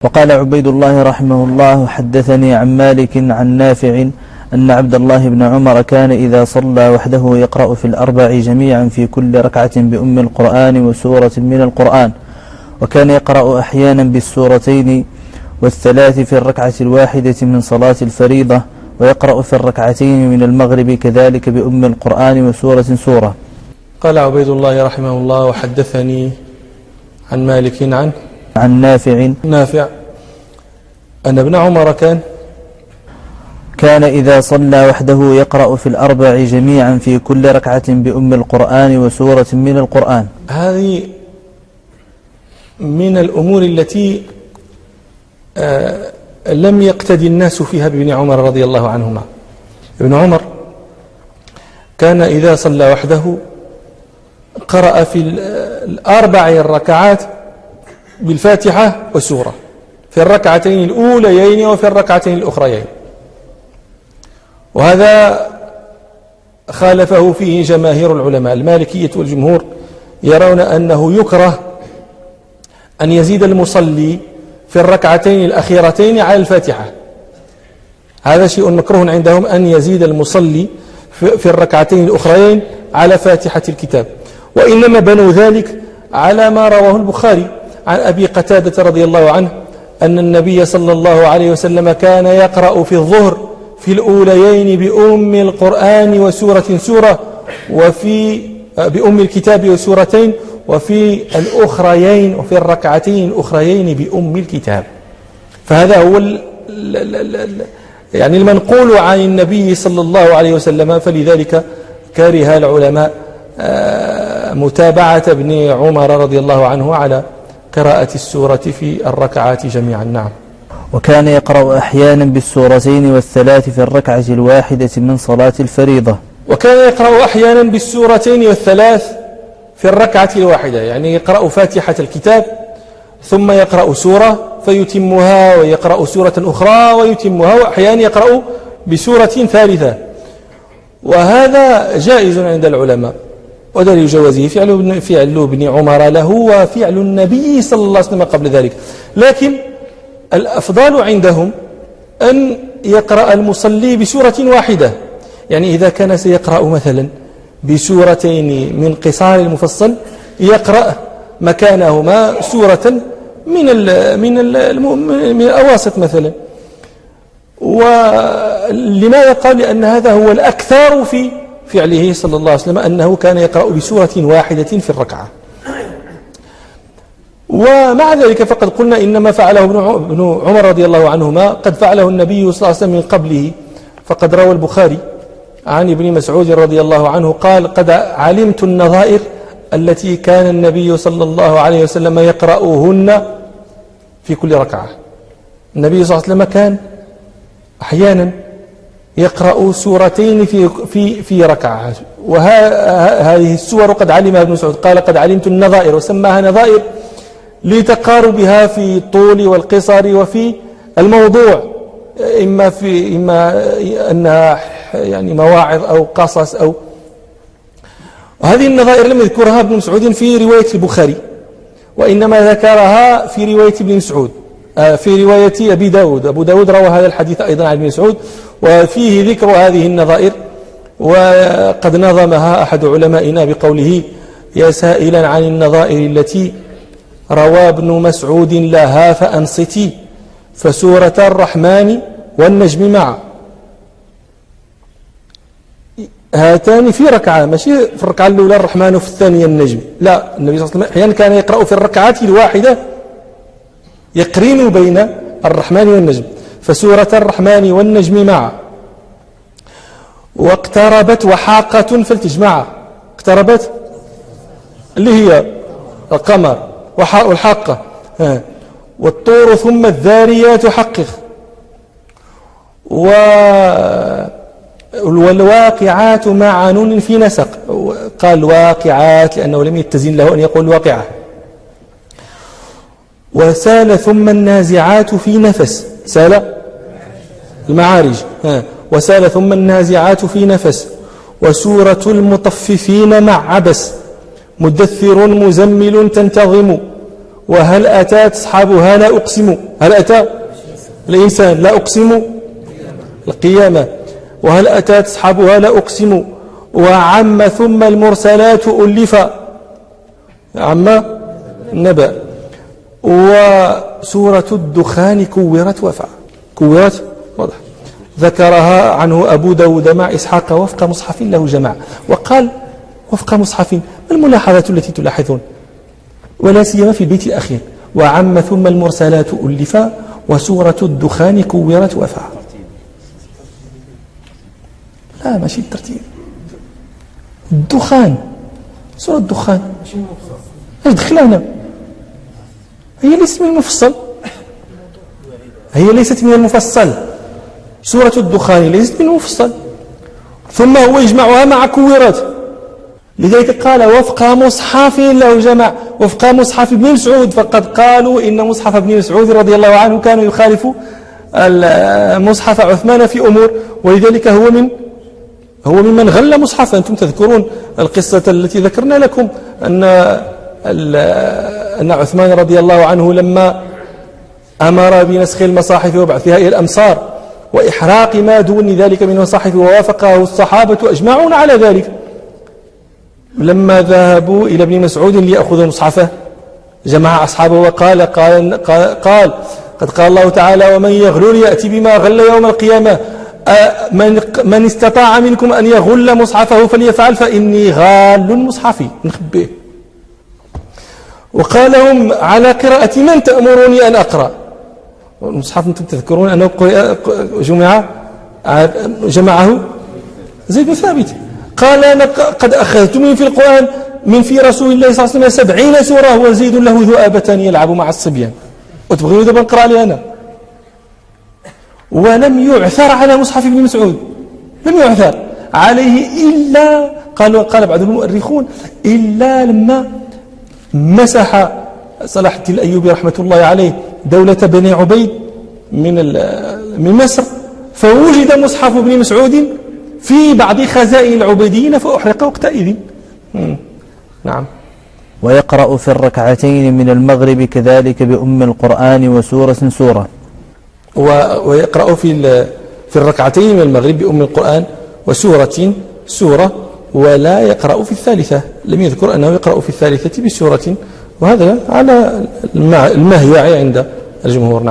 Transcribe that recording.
وقال عبيد الله رحمه الله: حدثني عن مالك عن نافع أن عبد الله بن عمر كان إذا صلى وحده يقرأ في الأربع جميعا في كل ركعة بأم القرآن وسورة من القرآن، وكان يقرأ أحيانا بالسورتين والثلاث في الركعة الواحدة من صلاة الفريضة، ويقرأ في الركعتين من المغرب كذلك بأم القرآن وسورة سورة. قال عبيد الله رحمه الله: وحدثني عن مالك عن نافع أن ابن عمر كان إذا صلى وحده يقرأ في الأربع جميعا في كل ركعة بأم القرآن وسورة من القرآن. هذه من الأمور التي لم يقتدي الناس فيها بابن عمر رضي الله عنهما. ابن عمر كان إذا صلى وحده قرأ في الأربع الركعات بالفاتحة والسورة في الركعتين الأوليين وفي الركعتين الأخريين، وهذا خالفه فيه جماهير العلماء. المالكية والجمهور يرون أنه يكره أن يزيد المصلي في الركعتين الأخيرتين على الفاتحة، هذا شيء مكروه عندهم، أن يزيد المصلي في الركعتين الأخرين على فاتحة الكتاب، وإنما بنوا ذلك على ما رواه البخاري عن أبي قتادة رضي الله عنه أن النبي صلى الله عليه وسلم كان يقرأ في الظهر في الأوليين بأم القرآن وسورة سورة، وفي بأم الكتاب وسورتين، وفي الأخريين وفي الركعتين الأخريين بأم الكتاب. فهذا هو يعني المنقول عن النبي صلى الله عليه وسلم، فلذلك كره العلماء متابعة ابن عمر رضي الله عنه على قراءة السورة في الركعات جميعا. نعم. وكان يقرأ أحيانا بالسورتين والثلاث في الركعة الواحدة من صلاة الفريضة. وكان يقرأ أحيانا بالسورتين والثلاث في الركعة الواحدة، يعني يقرأ فاتحة الكتاب ثم يقرأ سورة فيتمها، ويقرأ سورة أخرى ويتمها، وأحيانا يقرأ بسورة ثالثة، وهذا جائز عند العلماء، ودليل جوازه فعل ابن عمر له وفعل النبي صلى الله عليه وسلم قبل ذلك. لكن الأفضل عندهم أن يقرأ المصلي بسورة واحدة، يعني إذا كان سيقرأ مثلا بسورتين من قصار المفصل يقرأ مكانهما سورة من الأواسط مثلا. ولماذا؟ قال لأن هذا هو الأكثر في فعله صلى الله عليه وسلم، أنه كان يقرأ بسورة واحدة في الركعة. ومع ذلك فقد قلنا إنما فعله ابن عمر رضي الله عنهما قد فعله النبي صلى الله عليه وسلم من قبله، فقد روى البخاري عن ابن مسعود رضي الله عنه قال: قد علمت النظائر التي كان النبي صلى الله عليه وسلم يقرأهن في كل ركعة. النبي صلى الله عليه وسلم كان أحيانا يقرأ سورتين في ركعة، وهذه السور قد علمها ابن مسعود، قال: قد علمت النظائر، وسماها نظائر لتقاربها في الطول والقصر وفي الموضوع، إما أنها يعني مواعظ أو قصص وهذه النظائر لم يذكرها ابن مسعود في رواية البخاري، وإنما ذكرها في رواية ابن مسعود في رواية أبي داود. أبو داود روى هذا الحديث أيضا عن ابن مسعود، وفيه ذكر هذه النظائر، وقد نظمها أحد علمائنا بقوله: يا سائلا عن النظائر التي روى ابن مسعود لها فأنصتي، فسورة الرحمن والنجم معا، هاتان في ركعة، ماشي في الركعة الأولى الرحمن وفي الثانية النجم، لا، النبي صلى الله عليه وسلم أحيانا كان يقرأ في الركعة الواحدة يقرن بين الرحمن والنجم، فسورة الرحمن والنجم معا، واقتربت وحاقة فلتجمعا، اقتربت اللي هي القمر، والحاقة والطور ثم الذاريات حقق، والواقعات مع نون في نسق، قال واقعات لأنه لم يتزن له أن يقول واقعة، وسال ثم النازعات في نفس، سال المعارج، وسال ثم النازعات في نفس، وسورة المطففين مع عبس، مدثر مزمل تنتظم، وهل أتى تصحابها لا أقسم، هل أتى الإنسان لا أقسم القيامة، وهل أتى تصحابها لا أقسم، وعم ثم المرسلات ألف عم النبأ، وسورة الدخان كورت وفع، كورت واضح، ذكرها عنه أبو داود مع إسحاق وفق مصحف له جماعة. وقال وفق مصحف، ما الملاحظات التي تلاحظون ولا سيما في البيت الأخير؟ وعم ثم المرسلات ألف وسورة الدخان كورت وفع. لا ماشي الترتيب، الدخان، سورة الدخان ايش دخلنا؟ هي ليست من المفصل، هي ليست من المفصل، سورة الدخان ليست من المفصل، ثم هو يجمعها مع كورات. لذلك قال وفق مصحف له جمع، وفق مصحف ابن مسعود، فقد قالوا إن مصحف ابن مسعود رضي الله عنه كان يخالف مصحف عثمان في أمور، ولذلك هو ممن غل مصحفا. أنتم تذكرون القصة التي ذكرنا لكم أن عثمان رضي الله عنه لما أمر بنسخ المصاحف وبعثها إلى الأمصار وإحراق ما دون ذلك من المصاحف، ووافقه الصحابة أجمعون على ذلك، لما ذهبوا إلى ابن مسعود ليأخذوا مصحفه جمع أصحابه وقال قد قال الله تعالى ومن يغلل يأتي بما غل يوم القيامة، من استطاع منكم أن يغل مصحفه فليفعل فإني غال مصحفي نخبيه. وقال لهم على قراءة من تأمروني أن أقرأ؟ المصحف أنتم تذكرون أنه جمعه زيد بن ثابت، قال أنا قد أخذت من في القرآن من في رسول الله صلى الله عليه وسلم 70 سورة وزيد له ذؤابتان يلعب مع الصبيان، وتبغيون دابا نقرأ لي أنا؟ ولم يعثر على مصحف ابن مسعود، لم يعثر عليه إلا قال بعض المؤرخون إلا لما مسح صلاح الدين الأيوبي رحمة الله عليه دولة بني عبيد من مصر، فوجد مصحف ابن مسعود في بعض خزائن العبيديين فأحرق وقتئذ. نعم. ويقرأ في الركعتين من المغرب كذلك بأم القرآن وسورة سورة. ويقرأ في الركعتين من المغرب بأم القرآن وسورة سورة، ولا يقرأ في الثالثة، لم يذكر أنه يقرأ في الثالثة بسورة، وهذا على المهيع عند الجمهور.